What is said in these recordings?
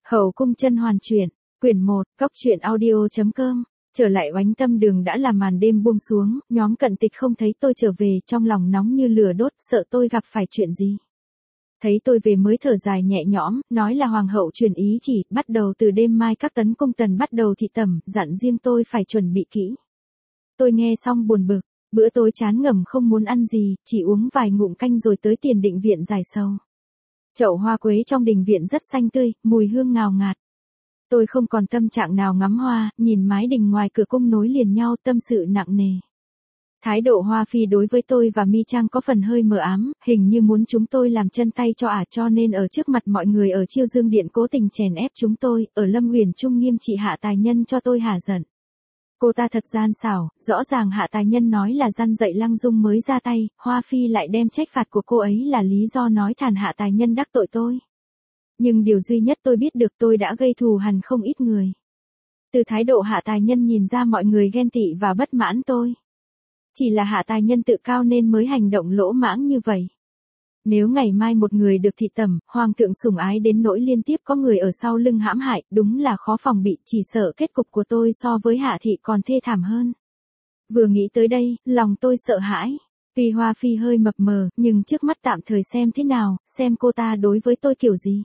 Hậu cung甄hoàn truyện, quyển 1, cóc truyện audio.com. Trở lại Oánh Tâm Đường đã là màn đêm buông xuống, nhóm Cận Tịch không thấy tôi trở về, trong lòng nóng như lửa đốt, sợ tôi gặp phải chuyện gì. Thấy tôi về mới thở dài nhẹ nhõm, nói là hoàng hậu truyền ý chỉ, bắt đầu từ đêm mai các tấn cung tần bắt đầu thị tẩm, dặn riêng tôi phải chuẩn bị kỹ. Tôi nghe xong buồn bực, bữa tối chán ngẩm không muốn ăn gì, chỉ uống vài ngụm canh rồi tới tiền định viện giải sầu. Chậu hoa quế trong đình viện rất xanh tươi, mùi hương ngào ngạt. Tôi không còn tâm trạng nào ngắm hoa, nhìn mái đình ngoài cửa cung nối liền nhau, tâm sự nặng nề. Thái độ Hoa Phi đối với tôi và Mi Trang có phần hơi mờ ám, hình như muốn chúng tôi làm chân tay cho ả, cho nên ở trước mặt mọi người ở Chiêu Dương Điện cố tình chèn ép chúng tôi, ở Lâm Uyển Trung nghiêm trị Hạ Tài Nhân cho tôi hả giận. Cô ta thật gian xảo, rõ ràng Hạ Tài Nhân nói là răn dạy Lăng Dung mới ra tay, Hoa Phi lại đem trách phạt của cô ấy là lý do nói thàn Hạ Tài Nhân đắc tội tôi. Nhưng điều duy nhất tôi biết được, tôi đã gây thù hằn không ít người. Từ thái độ Hạ Tài Nhân nhìn ra mọi người ghen tị và bất mãn tôi. Chỉ là Hạ Tài Nhân tự cao nên mới hành động lỗ mãng như vậy. Nếu ngày mai một người được thị tẩm, hoàng thượng sủng ái đến nỗi liên tiếp có người ở sau lưng hãm hại, đúng là khó phòng bị, chỉ sợ kết cục của tôi so với Hạ thị còn thê thảm hơn. Vừa nghĩ tới đây, lòng tôi sợ hãi. Vì Hoa Phi hơi mập mờ, nhưng trước mắt tạm thời xem thế nào, xem cô ta đối với tôi kiểu gì.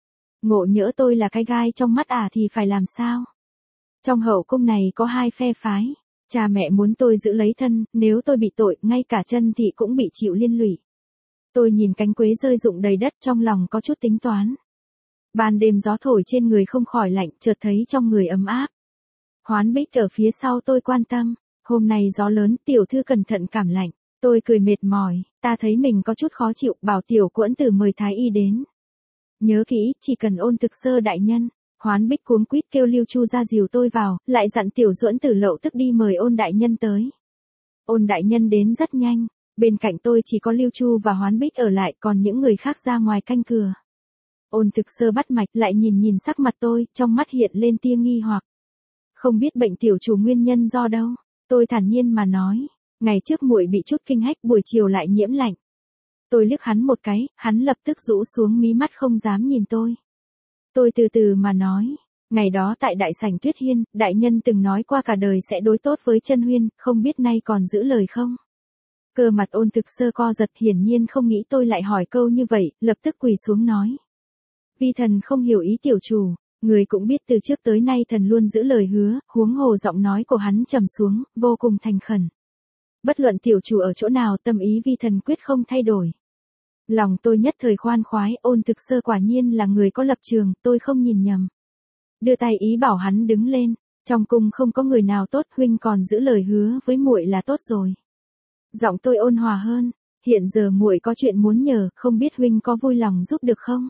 Ngộ nhỡ tôi là cái gai trong mắt ả thì phải làm sao? Trong hậu cung này có hai phe phái. Cha mẹ muốn tôi giữ lấy thân, nếu tôi bị tội, ngay cả chân thì cũng bị chịu liên lụy. Tôi nhìn cánh quế rơi rụng đầy đất, trong lòng có chút tính toán. Ban đêm gió thổi trên người không khỏi lạnh, chợt thấy trong người ấm áp. Hoán Bích ở phía sau tôi quan tâm, hôm nay gió lớn, tiểu thư cẩn thận cảm lạnh. Tôi cười mệt mỏi, ta thấy mình có chút khó chịu, bảo tiểu Quẫn Tử mời thái y đến. Nhớ kỹ, chỉ cần Ôn Thực Sơ đại nhân. Hoán Bích cuống quýt kêu Lưu Chu ra dìu tôi vào, lại dặn tiểu Duẫn Tử lậu tức đi mời Ôn đại nhân tới. Ôn đại nhân đến rất nhanh, bên cạnh tôi chỉ có Lưu Chu và Hoán Bích ở lại, còn những người khác ra ngoài canh cửa. Ôn Thực Sơ bắt mạch lại nhìn sắc mặt tôi, trong mắt hiện lên tia nghi hoặc. Không biết bệnh tiểu chủ nguyên nhân do đâu, tôi thản nhiên mà nói, ngày trước muội bị chút kinh hách, buổi chiều lại nhiễm lạnh. Tôi liếc hắn một cái, hắn lập tức rũ xuống mí mắt không dám nhìn tôi. Tôi từ từ mà nói, ngày đó tại đại sảnh Tuyết Hiên, đại nhân từng nói qua cả đời sẽ đối tốt với Chân Huyên, không biết nay còn giữ lời không? Cơ mặt Ôn Thực Sơ co giật, hiển nhiên không nghĩ tôi lại hỏi câu như vậy, lập tức quỳ xuống nói. Vi thần không hiểu ý tiểu chủ, người cũng biết từ trước tới nay thần luôn giữ lời hứa, huống hồ giọng nói của hắn trầm xuống, vô cùng thành khẩn. Bất luận tiểu chủ ở chỗ nào, tâm ý vi thần quyết không thay đổi. Lòng tôi nhất thời khoan khoái, Ôn Thực Sơ quả nhiên là người có lập trường, tôi không nhìn nhầm. Đưa tay ý bảo hắn đứng lên, trong cung không có người nào tốt, huynh còn giữ lời hứa với muội là tốt rồi. Giọng tôi ôn hòa hơn, hiện giờ muội có chuyện muốn nhờ, không biết huynh có vui lòng giúp được không?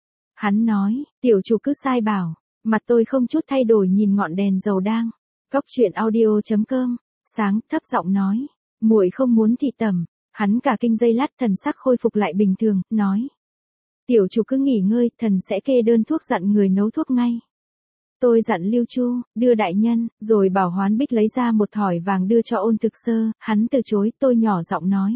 Hắn nói, tiểu chủ cứ sai bảo, mặt tôi không chút thay đổi nhìn ngọn đèn dầu đang. cóc truyện audio.com, sáng thấp giọng nói, muội không muốn thị tẩm. Hắn cả kinh giây lát, thần sắc khôi phục lại bình thường, nói. Tiểu chủ cứ nghỉ ngơi, thần sẽ kê đơn thuốc, dặn người nấu thuốc ngay. Tôi dặn Lưu Chu, đưa đại nhân, rồi bảo Hoán Bích lấy ra một thỏi vàng đưa cho Ôn Thực Sơ, hắn từ chối, tôi nhỏ giọng nói.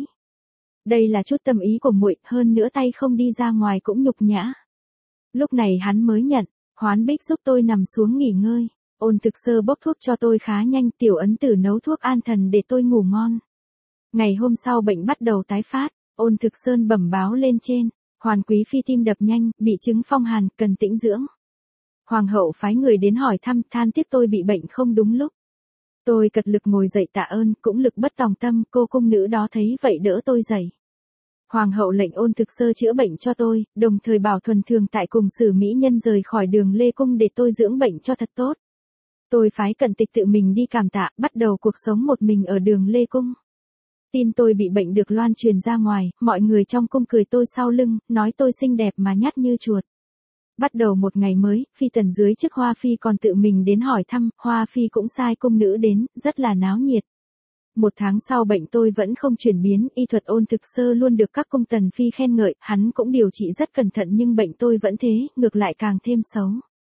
Đây là chút tâm ý của muội, hơn nữa tay không đi ra ngoài cũng nhục nhã. Lúc này hắn mới nhận, Hoán Bích giúp tôi nằm xuống nghỉ ngơi. Ôn Thực Sơ bốc thuốc cho tôi khá nhanh, tiểu ấn tử nấu thuốc an thần để tôi ngủ ngon. Ngày hôm sau bệnh bắt đầu tái phát, Ôn Thực Sơn bẩm báo lên trên, Hoàn Quý Phi tim đập nhanh, bị chứng phong hàn, cần tĩnh dưỡng. Hoàng hậu phái người đến hỏi thăm, than tiếc tôi bị bệnh không đúng lúc. Tôi cật lực ngồi dậy tạ ơn, cũng lực bất tòng tâm, cô cung nữ đó thấy vậy đỡ tôi dậy. Hoàng hậu lệnh Ôn Thực Sơ chữa bệnh cho tôi, đồng thời bảo Thuần Thường tại cùng Sử mỹ nhân rời khỏi Đường Lê Cung để tôi dưỡng bệnh cho thật tốt. Tôi phái Cận Tịch tự mình đi cảm tạ, bắt đầu cuộc sống một mình ở Đường Lê Cung. Tin tôi bị bệnh được loan truyền ra ngoài, mọi người trong cung cười tôi sau lưng, nói tôi xinh đẹp mà nhát như chuột. Bắt đầu một ngày mới, phi tần dưới chức Hoa Phi còn tự mình đến hỏi thăm, Hoa Phi cũng sai cung nữ đến, rất là náo nhiệt. Một tháng sau bệnh tôi vẫn không chuyển biến, y thuật Ôn Thực Sơ luôn được các cung tần phi khen ngợi, hắn cũng điều trị rất cẩn thận nhưng bệnh tôi vẫn thế, ngược lại càng thêm xấu.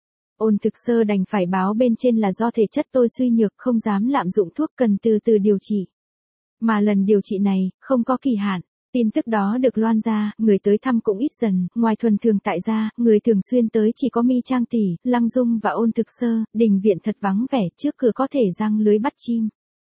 Ôn Thực Sơ đành phải báo bên trên là do thể chất tôi suy nhược, không dám lạm dụng thuốc, cần từ từ điều trị. Mà lần điều trị này, không có kỳ hạn. Tin tức đó được loan ra, người tới thăm cũng ít dần, ngoài thuần thường tại gia, người thường xuyên tới chỉ có Mi Trang tỷ, Lăng Dung và Ôn Thực Sơ, đình viện thật vắng vẻ, trước cửa có thể giăng lưới bắt chim.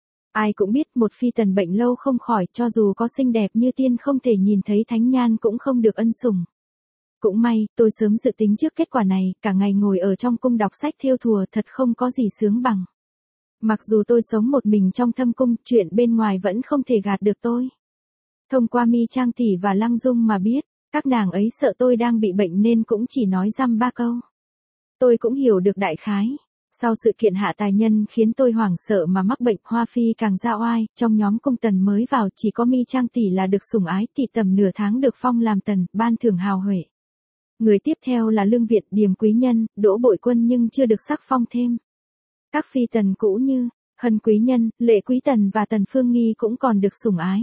Ai cũng biết một phi tần bệnh lâu không khỏi, cho dù có xinh đẹp như tiên không thể nhìn thấy thánh nhan cũng không được ân sủng. Cũng may, tôi sớm dự tính trước kết quả này, cả ngày ngồi ở trong cung đọc sách thêu thùa thật không có gì sướng bằng. Mặc dù tôi sống một mình trong thâm cung, chuyện bên ngoài vẫn không thể gạt được tôi. Thông qua Mi Trang tỷ và Lăng Dung mà biết, các nàng ấy sợ tôi đang bị bệnh nên cũng chỉ nói dăm ba câu. Tôi cũng hiểu được đại khái. Sau sự kiện hạ tài nhân khiến tôi hoảng sợ mà mắc bệnh, Hoa Phi càng ra oai, trong nhóm cung tần mới vào chỉ có Mi Trang tỷ là được sủng ái, tỷ tầm nửa tháng được phong làm tần, ban thưởng hào huệ. Người tiếp theo là Lương Việt, Điềm Quý Nhân, Đỗ Bội Quân nhưng chưa được sắc phong thêm. Các phi tần cũ như Hân Quý Nhân, Lệ Quý Tần và Tần Phương Nghi cũng còn được sủng ái.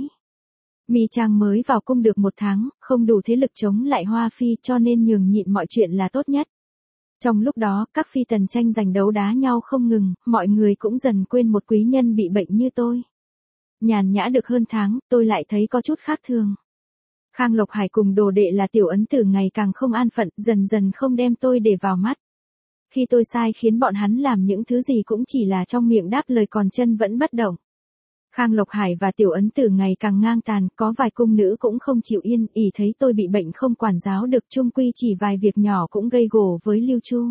Mi Trang mới vào cung được 1 tháng, không đủ thế lực chống lại Hoa Phi cho nên nhường nhịn mọi chuyện là tốt nhất. Trong lúc đó, các phi tần tranh giành đấu đá nhau không ngừng, mọi người cũng dần quên một quý nhân bị bệnh như tôi. Nhàn nhã được hơn tháng, tôi lại thấy có chút khác thường. Khang Lộc Hải cùng đồ đệ là Tiểu Ấn Tử ngày càng không an phận, dần dần không đem tôi để vào mắt. Khi tôi sai khiến bọn hắn làm những thứ gì cũng chỉ là trong miệng đáp lời còn chân vẫn bất động. Khang Lộc Hải và Tiểu Ấn Tử ngày càng ngang tàn, có vài cung nữ cũng không chịu yên, ỷ thấy tôi bị bệnh không quản giáo được, chung quy chỉ vài việc nhỏ cũng gây gổ với Lưu Chu.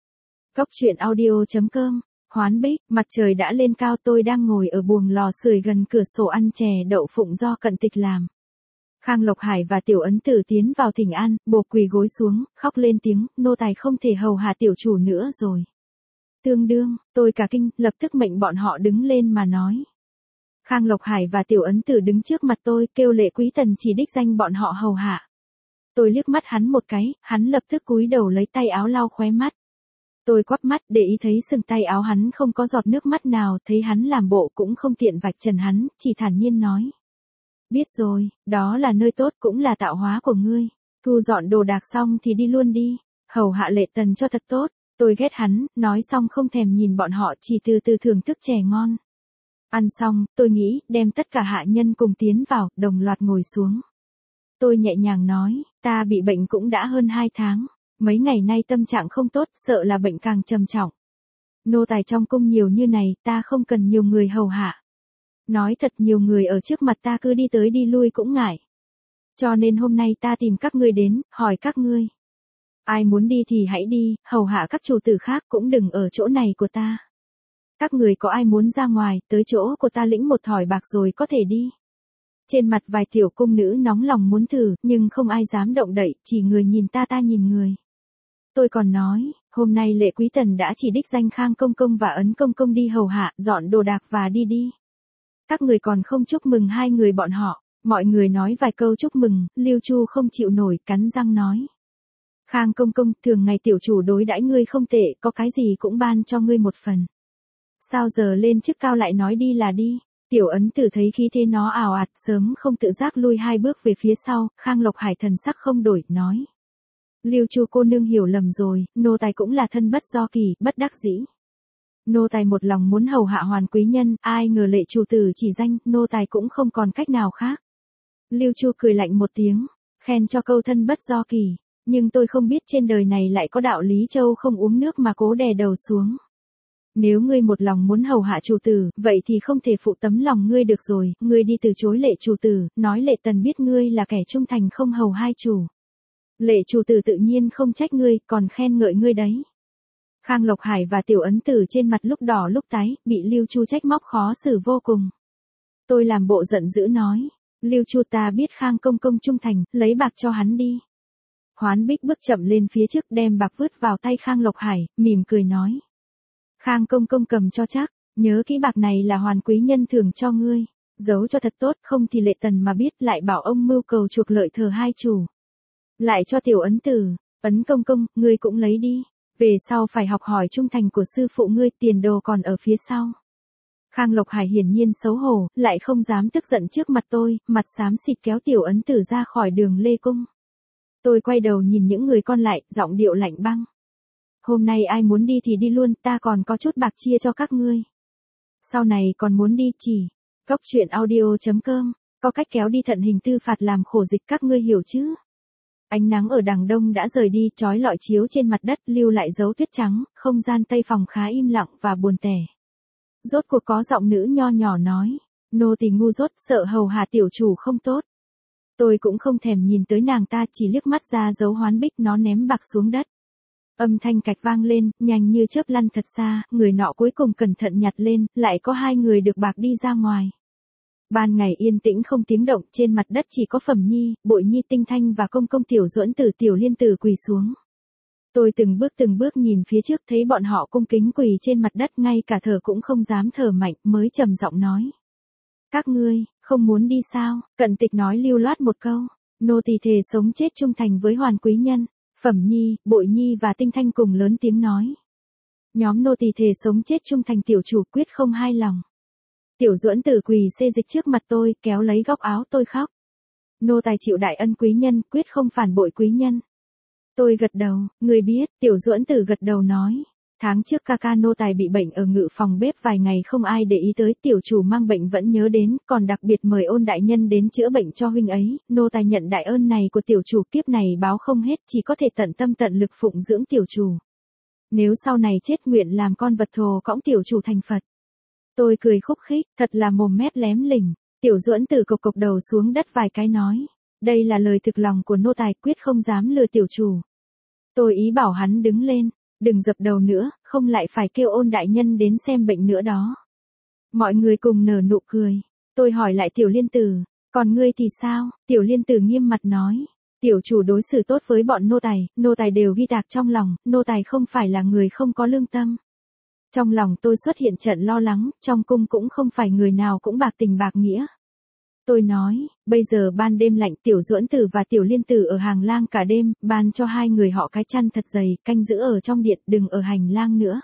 Góc truyện audio.com, Hoán Bích, mặt trời đã lên cao, tôi đang ngồi ở buồng lò sưởi gần cửa sổ ăn chè đậu phụng do Cận Tịch làm. Khang Lộc Hải và Tiểu Ấn Tử tiến vào thỉnh an, bồ quỳ gối xuống, khóc lên tiếng, nô tài không thể hầu hạ tiểu chủ nữa rồi. Tương đương, tôi cả kinh, lập tức mệnh bọn họ đứng lên mà nói. Khang Lộc Hải và Tiểu Ấn Tử đứng trước mặt tôi, kêu Lệ Quý Tần chỉ đích danh bọn họ hầu hạ. Tôi liếc mắt hắn một cái, hắn lập tức cúi đầu lấy tay áo lau khóe mắt. Tôi quắp mắt để ý thấy sừng tay áo hắn không có giọt nước mắt nào, thấy hắn làm bộ cũng không tiện vạch trần hắn, chỉ thản nhiên nói. Biết rồi, đó là nơi tốt cũng là tạo hóa của ngươi. Thu dọn đồ đạc xong thì đi luôn đi, hầu hạ Lệ Tần cho thật tốt. Tôi ghét hắn, nói xong không thèm nhìn bọn họ, chỉ từ từ thưởng thức chè ngon. Ăn xong, tôi nghĩ, đem tất cả hạ nhân cùng tiến vào, đồng loạt ngồi xuống. Tôi nhẹ nhàng nói, ta bị bệnh cũng đã hơn 2 tháng. Mấy ngày nay tâm trạng không tốt, sợ là bệnh càng trầm trọng. Nô tài trong cung nhiều như này, ta không cần nhiều người hầu hạ. Nói thật, nhiều người ở trước mặt ta cứ đi tới đi lui cũng ngại. Cho nên hôm nay ta tìm các ngươi đến, hỏi các ngươi. Ai muốn đi thì hãy đi, hầu hạ các chủ tử khác cũng đừng ở chỗ này của ta. Các người có ai muốn ra ngoài, tới chỗ của ta lĩnh một thỏi bạc rồi có thể đi. Trên mặt vài tiểu cung nữ nóng lòng muốn thử, nhưng không ai dám động đậy, chỉ người nhìn ta nhìn người. Tôi còn nói, hôm nay Lệ Quý Tần đã chỉ đích danh Khang Công Công và Ấn Công Công đi hầu hạ, dọn đồ đạc và đi đi. Các người còn không chúc mừng hai người bọn họ. Mọi người nói vài câu chúc mừng, Lưu Chu không chịu nổi, cắn răng nói. Khang Công Công, thường ngày tiểu chủ đối đãi ngươi không tệ, có cái gì cũng ban cho ngươi một phần. Sao giờ lên chức cao lại nói đi là đi. Tiểu Ấn Tử thấy khí thế nó ào ạt, sớm không tự giác lui 2 bước về phía sau. Khang Lộc Hải thần sắc không đổi, nói. Lưu Chu cô nương hiểu lầm rồi, nô tài cũng là thân bất do kỳ, bất đắc dĩ. Nô tài một lòng muốn hầu hạ hoàn quý nhân, ai ngờ Lệ chủ tử chỉ danh, nô tài cũng không còn cách nào khác. Lưu Chu cười lạnh một tiếng, khen cho câu thân bất do kỳ, nhưng tôi không biết trên đời này lại có đạo lý châu không uống nước mà cố đè đầu xuống. Nếu ngươi một lòng muốn hầu hạ chủ tử, vậy thì không thể phụ tấm lòng ngươi được rồi, ngươi đi từ chối Lệ chủ tử, nói Lệ Tần biết ngươi là kẻ trung thành không hầu hai chủ. Lệ chủ tử tự nhiên không trách ngươi, còn khen ngợi ngươi đấy. Khang Lộc Hải và Tiểu Ấn Tử trên mặt lúc đỏ lúc tái, bị Lưu Chu trách móc khó xử vô cùng. Tôi làm bộ giận dữ nói, Lưu Chu ta biết Khang Công Công trung thành, lấy bạc cho hắn đi. Hoán Bích bước chậm lên phía trước đem bạc vứt vào tay Khang Lộc Hải, mỉm cười nói. Khang Công Công cầm cho chắc, nhớ kỹ bạc này là hoàn quý nhân thưởng cho ngươi, giấu cho thật tốt, không thì Lệ Tần mà biết lại bảo ông mưu cầu chuộc lợi thờ hai chủ. Lại cho Tiểu Ấn Tử, Ấn Công Công, ngươi cũng lấy đi. Về sau phải học hỏi trung thành của sư phụ ngươi, tiền đồ còn ở phía sau. Khang Lộc Hải hiển nhiên xấu hổ, lại không dám tức giận trước mặt tôi, mặt xám xịt kéo Tiểu Ấn Tử ra khỏi đường Lê Cung. Tôi quay đầu nhìn những người con lại, giọng điệu lạnh băng. Hôm nay ai muốn đi thì đi luôn, ta còn có chút bạc chia cho các ngươi. Sau này còn muốn đi chỉ. Góc truyện audio.com có cách kéo đi thận hình tư phạt làm khổ dịch các ngươi hiểu chứ. Ánh nắng ở đằng đông đã rời đi, chói lọi chiếu trên mặt đất, lưu lại dấu tuyết trắng, không gian tây phòng khá im lặng và buồn tẻ. Rốt cuộc có giọng nữ nho nhỏ nói, nô tỳ ngu dốt, sợ hầu hạ tiểu chủ không tốt. Tôi cũng không thèm nhìn tới nàng ta, chỉ liếc mắt ra dấu hoán bích nó ném bạc xuống đất. Âm thanh cạch vang lên, nhanh như chớp lăn thật xa, người nọ cuối cùng cẩn thận nhặt lên, lại có 2 người được bạc đi ra ngoài. Ban ngày yên tĩnh không tiếng động, trên mặt đất chỉ có Phẩm Nhi, Bội Nhi, Tinh Thanh và Công Công, Tiểu Duẫn Tử, Tiểu Liên Tử quỳ xuống. Tôi từng bước nhìn phía trước, thấy bọn họ cung kính quỳ trên mặt đất, ngay cả thở cũng không dám thở mạnh, mới trầm giọng nói. Các ngươi, không muốn đi sao? Cận Tịch nói lưu loát một câu. Nô tỳ thề sống chết trung thành với Hoàn quý nhân. Phẩm Nhi, Bội Nhi và Tinh Thanh cùng lớn tiếng nói. Nhóm nô tỳ thề sống chết trung thành tiểu chủ, quyết không hai lòng. Tiểu Duẫn Tử quỳ xê dịch trước mặt tôi, kéo lấy góc áo tôi khóc. Nô tài chịu đại ân quý nhân, quyết không phản bội quý nhân. Tôi gật đầu, người biết. Tiểu Duẫn Tử gật đầu nói. Tháng trước ca ca nô tài bị bệnh ở ngự phòng bếp vài ngày không ai để ý tới, tiểu chủ mang bệnh vẫn nhớ đến, còn đặc biệt mời Ôn đại nhân đến chữa bệnh cho huynh ấy, nô tài nhận đại ơn này của tiểu chủ, kiếp này báo không hết, chỉ có thể tận tâm tận lực phụng dưỡng tiểu chủ. Nếu sau này chết nguyện làm con vật thồ cõng tiểu chủ thành Phật. Tôi cười khúc khích, thật là mồm mép lém lỉnh. Tiểu Duẫn Tử cộc cộc đầu xuống đất vài cái nói, đây là lời thực lòng của nô tài, quyết không dám lừa tiểu chủ. Tôi ý bảo hắn đứng lên. Đừng dập đầu nữa, không lại phải kêu Ôn đại nhân đến xem bệnh nữa đó. Mọi người cùng nở nụ cười. Tôi hỏi lại Tiểu Liên Tử, còn ngươi thì sao? Tiểu Liên Tử nghiêm mặt nói, tiểu chủ đối xử tốt với bọn nô tài đều ghi tạc trong lòng, nô tài không phải là người không có lương tâm. Trong lòng tôi xuất hiện trận lo lắng, trong cung cũng không phải người nào cũng bạc tình bạc nghĩa. Tôi nói, bây giờ ban đêm lạnh, Tiểu Duẫn Tử và Tiểu Liên Tử ở hàng lang cả đêm, ban cho 2 người họ cái chăn thật dày, canh giữ ở trong điện, đừng ở hành lang nữa.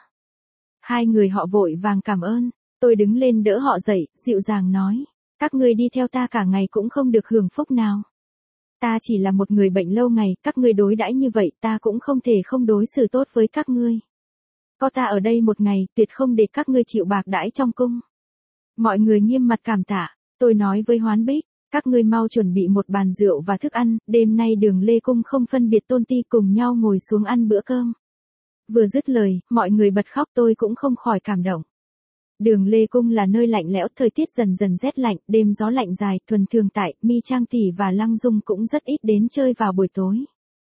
2 người họ vội vàng cảm ơn, tôi đứng lên đỡ họ dậy, dịu dàng nói, các ngươi đi theo ta cả ngày cũng không được hưởng phúc nào. Ta chỉ là một người bệnh lâu ngày, các ngươi đối đãi như vậy, ta cũng không thể không đối xử tốt với các ngươi. Có ta ở đây một ngày, tuyệt không để các ngươi chịu bạc đãi trong cung. Mọi người nghiêm mặt cảm tạ. Tôi nói với Hoán Bích, các ngươi mau chuẩn bị một bàn rượu và thức ăn, đêm nay Đường Lê Cung không phân biệt tôn ti, cùng nhau ngồi xuống ăn bữa cơm. Vừa dứt lời, mọi người bật khóc, tôi cũng không khỏi cảm động. Đường Lê Cung là nơi lạnh lẽo, thời tiết dần dần rét lạnh, đêm gió lạnh dài, thuần thường tại, Mi Trang tỷ và Lăng Dung cũng rất ít đến chơi vào buổi tối.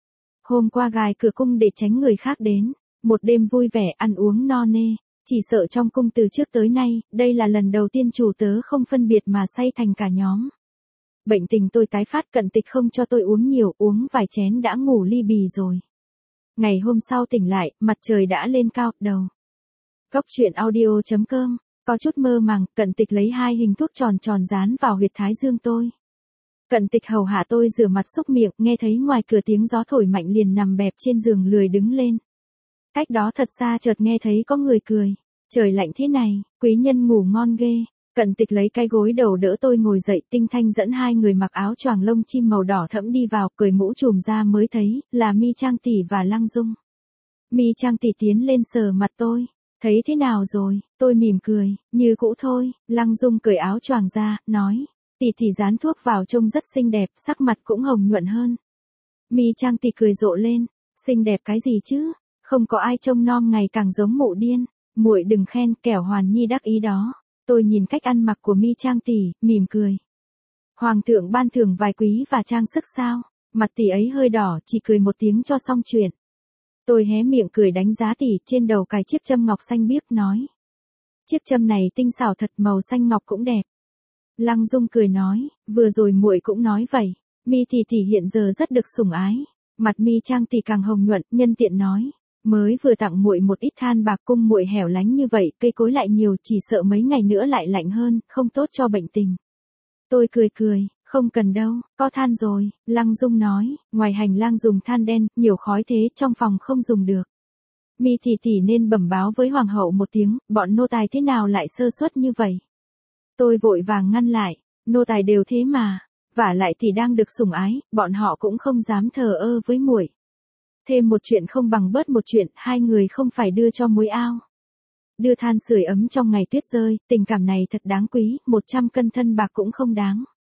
Hôm qua gài cửa cung để tránh người khác đến, một đêm vui vẻ ăn uống no nê. Chỉ sợ trong cung từ trước tới nay, đây là lần đầu tiên chủ tớ không phân biệt mà say thành cả nhóm. Bệnh tình tôi tái phát, Cận Tịch không cho tôi uống nhiều, uống vài chén đã ngủ li bì rồi. Ngày hôm sau tỉnh lại, mặt trời đã lên cao, đầu. Góc truyện audio.com, có chút mơ màng, Cận Tịch lấy 2 hình thuốc tròn tròn dán vào huyệt thái dương tôi. Cận Tịch hầu hạ tôi rửa mặt xúc miệng, nghe thấy ngoài cửa tiếng gió thổi mạnh liền nằm bẹp trên giường lười đứng lên. Cách đó thật xa chợt nghe thấy có người cười. Trời lạnh thế này, quý nhân ngủ ngon ghê. Cận Tịch lấy cái gối đầu đỡ tôi ngồi dậy, Tinh Thanh dẫn 2 người mặc áo choàng lông chim màu đỏ thẫm đi vào, cởi mũ trùm ra mới thấy, là Mi Trang tỷ và Lăng Dung. Mi Trang tỷ tiến lên sờ mặt tôi. Thấy thế nào rồi? Tôi mỉm cười, như cũ thôi. Lăng Dung cởi áo choàng ra, nói. Tỷ dán thuốc vào trông rất xinh đẹp, sắc mặt cũng hồng nhuận hơn. Mi Trang tỷ cười rộ lên. Xinh đẹp cái gì chứ? Không có ai trông non ngày càng giống mụ điên. Muội đừng khen, kẻo Hoàn Nhi đắc ý đó. Tôi nhìn cách ăn mặc của Mi Trang tỷ, mỉm cười. Hoàng thượng ban thưởng vài quý và trang sức sao? Mặt tỷ ấy hơi đỏ, chỉ cười một tiếng cho xong chuyện. Tôi hé miệng cười đánh giá tỷ, trên đầu cài chiếc châm ngọc xanh biếc, nói. Chiếc châm này tinh xảo thật, màu xanh ngọc cũng đẹp. Lăng Dung cười nói, vừa rồi muội cũng nói vậy. Mi tỷ hiện giờ rất được sủng ái. Mặt Mi Trang tỷ càng hồng nhuận, nhân tiện nói. Mới vừa tặng muội một ít than bạc, cung muội hẻo lánh như vậy, cây cối lại nhiều, chỉ sợ mấy ngày nữa lại lạnh hơn, không tốt cho bệnh tình. Tôi cười, không cần đâu, có than rồi. Lăng Dung nói, ngoài hành lang dùng than đen, nhiều khói thế, trong phòng không dùng được. Mi tỷ nên bẩm báo với hoàng hậu một tiếng, bọn nô tài thế nào lại sơ suất như vậy. Tôi vội vàng ngăn lại, nô tài đều thế mà, vả lại thì đang được sủng ái, bọn họ cũng không dám thờ ơ với muội. Thêm một chuyện không bằng bớt một chuyện, 2 người không phải đưa cho muối ao. Đưa than sưởi ấm trong ngày tuyết rơi, tình cảm này thật đáng quý, 100 cân thân bạc cũng không đáng.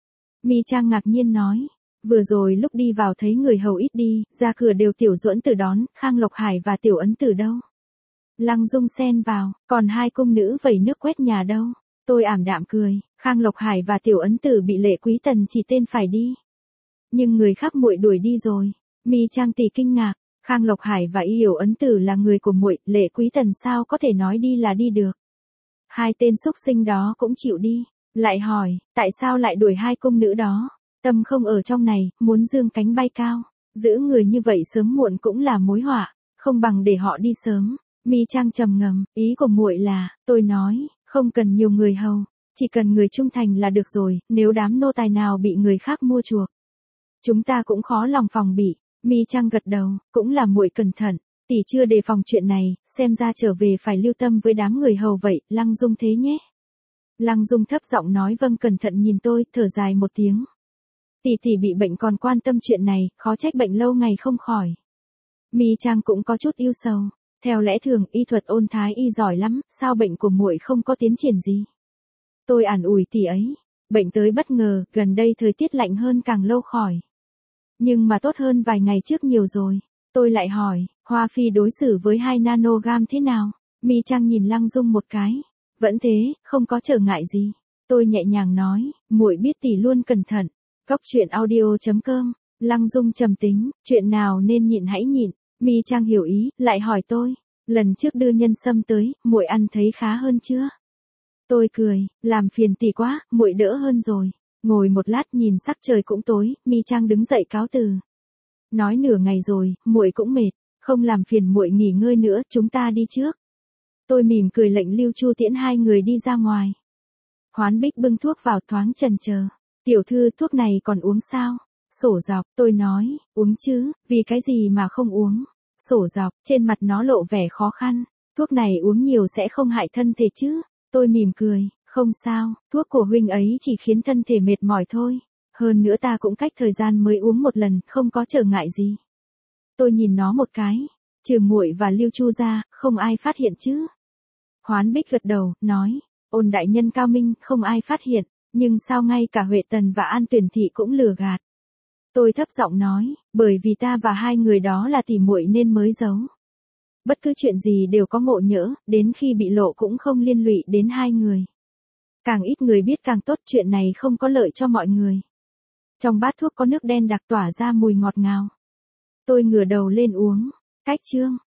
Mi Trang ngạc nhiên nói. Vừa rồi lúc đi vào thấy người hầu ít đi, ra cửa đều Tiểu Duẫn Tử đón, Khang Lộc Hải và Tiểu Ấn Tử đâu? Lăng Dung xen vào, còn hai cung nữ vẩy nước quét nhà đâu? Tôi ảm đạm cười, Khang Lộc Hải và Tiểu Ấn Tử bị Lệ Quý Tần chỉ tên phải đi. Nhưng người khác muội đuổi đi rồi. Mi Trang tỷ kinh ngạc, Khang Lộc Hải và Yểu Ấn Tử là người của muội, Lệ Quý Tần sao có thể nói đi là đi được? Hai tên xúc sinh đó cũng chịu đi. Lại hỏi, tại sao lại đuổi hai cung nữ đó? Tâm không ở trong này, muốn dương cánh bay cao. Giữ người như vậy sớm muộn cũng là mối họa, không bằng để họ đi sớm. Mi Trang trầm ngâm, ý của muội là, tôi nói, không cần nhiều người hầu, chỉ cần người trung thành là được rồi, nếu đám nô tài nào bị người khác mua chuộc, chúng ta cũng khó lòng phòng bị. Mi Trang gật đầu, cũng là muội cẩn thận, tỷ chưa đề phòng chuyện này, xem ra trở về phải lưu tâm với đám người hầu vậy, Lăng Dung thế nhé. Lăng Dung thấp giọng nói vâng, cẩn thận nhìn tôi, thở dài một tiếng. Tỷ bị bệnh còn quan tâm chuyện này, khó trách bệnh lâu ngày không khỏi. Mi Trang cũng có chút yêu sầu. Theo lẽ thường y thuật Ôn Thái y giỏi lắm, sao bệnh của muội không có tiến triển gì? Tôi an ủi tỷ ấy, bệnh tới bất ngờ, gần đây thời tiết lạnh hơn càng lâu khỏi. Nhưng mà tốt hơn vài ngày trước nhiều rồi. Tôi lại hỏi, Hoa Phi đối xử với 2 nanogam thế nào? Mi Trang nhìn Lăng Dung một cái. Vẫn thế, không có trở ngại gì. Tôi nhẹ nhàng nói, muội biết tỷ luôn cẩn thận. Cóc truyện audio.com. Lăng Dung trầm tính, chuyện nào nên nhịn hãy nhịn. Mi Trang hiểu ý, lại hỏi tôi, lần trước đưa nhân sâm tới, muội ăn thấy khá hơn chưa? Tôi cười, làm phiền tỷ quá, muội đỡ hơn rồi. Ngồi một lát nhìn sắc trời cũng tối, Mi Trang đứng dậy cáo từ. Nói nửa ngày rồi, muội cũng mệt, không làm phiền muội nghỉ ngơi nữa, chúng ta đi trước. Tôi mỉm cười lệnh Lưu Chu tiễn hai người đi ra ngoài. Hoán Bích bưng thuốc vào thoáng chần chờ. Tiểu thư, thuốc này còn uống sao? Sổ dọc, tôi nói, uống chứ, vì cái gì mà không uống? Sổ dọc, trên mặt nó lộ vẻ khó khăn. Thuốc này uống nhiều sẽ không hại thân thể chứ? Tôi mỉm cười, không sao, thuốc của huynh ấy chỉ khiến thân thể mệt mỏi thôi. Hơn nữa ta cũng cách thời gian mới uống một lần, không có trở ngại gì. Tôi nhìn nó một cái, trừ muội và Lưu Chu ra, không ai phát hiện chứ? Hoán Bích gật đầu, nói, Ôn đại nhân cao minh, không ai phát hiện, nhưng sao ngay cả Huệ Tần và An Tuyển thị cũng lừa gạt? Tôi thấp giọng nói, bởi vì ta và hai người đó là tỉ muội nên mới giấu. Bất cứ chuyện gì đều có ngộ nhỡ, đến khi bị lộ cũng không liên lụy đến hai người. Càng ít người biết càng tốt, chuyện này không có lợi cho mọi người. Trong bát thuốc có nước đen đặc tỏa ra mùi ngọt ngào. Tôi ngửa đầu lên uống. Cách chương.